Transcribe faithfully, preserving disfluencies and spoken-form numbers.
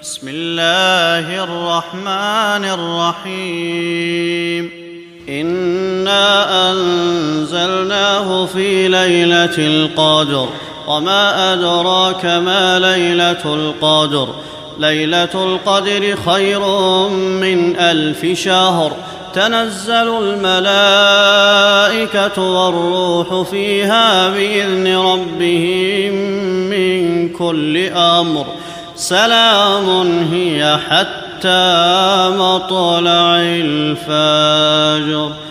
بسم الله الرحمن الرحيم إنا أنزلناه في ليلة القدر وما أدراك ما ليلة القدر ليلة القدر خير من ألف شهر تنزل الملائكة والروح فيها بإذن ربهم من كل أمر سلام هي حتى مطلع الفجر.